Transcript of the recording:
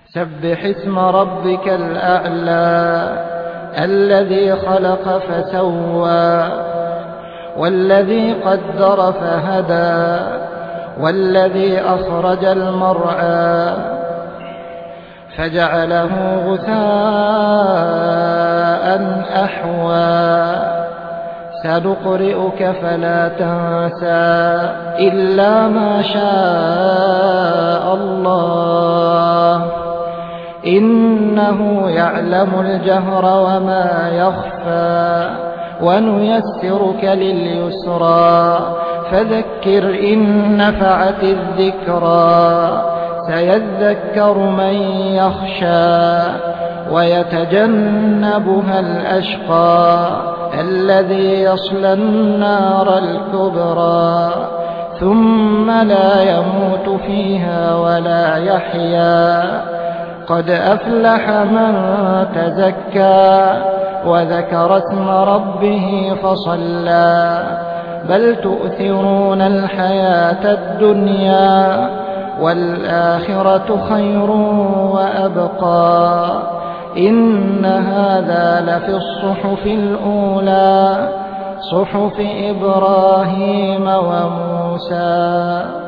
سبح اسم ربك الأعلى الذي خلق فسوى والذي قدر فهدى والذي أخرج المرعى فجعله غثاء أحوى سنقرئك فلا تنسى إلا ما شاء الله إنه يعلم الجهر وما يخفى ونيسرك لليسرى فذكر إن نفعت الذكرى سيذكر من يخشى ويتجنبها الأشقى الذي يصلى النار الكبرى ثم لا يموت فيها ولا يحيا قد أفلح من تزكى وذكر اسم ربه فصلى بل تؤثرون الحياة الدنيا والآخرة خير وأبقى إن هذا لفي الصحف الأولى صحف إبراهيم وموسى.